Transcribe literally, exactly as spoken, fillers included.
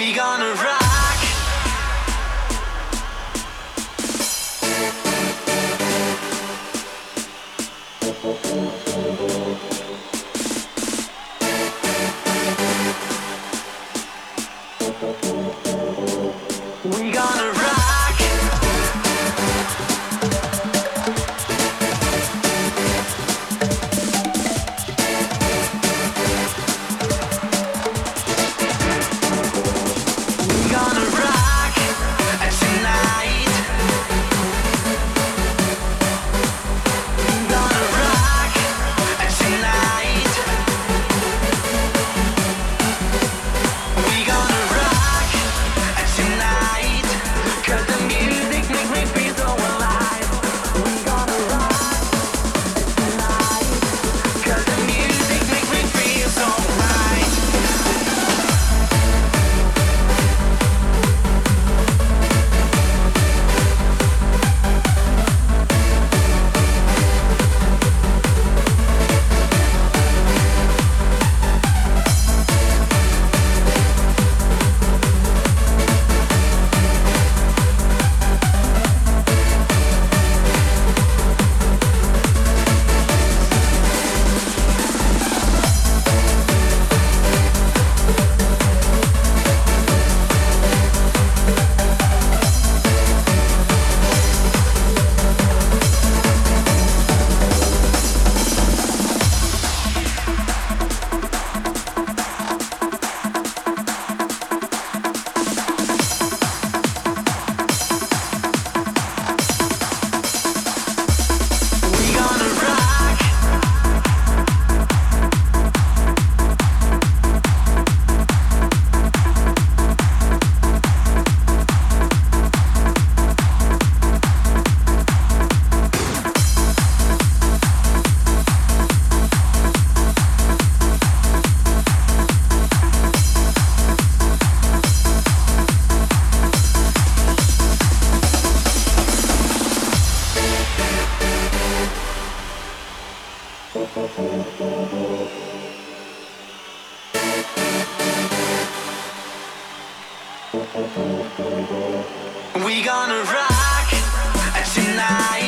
gonna rock. We gonna rock. We gonna rock tonight. We gonna rock tonight. We gonna rock tonight. 'Cause the music makes me feel so alive. We gonna rock tonight. 'Cause the music makes me feel so right. We gonna rock. We gonna rock tonight.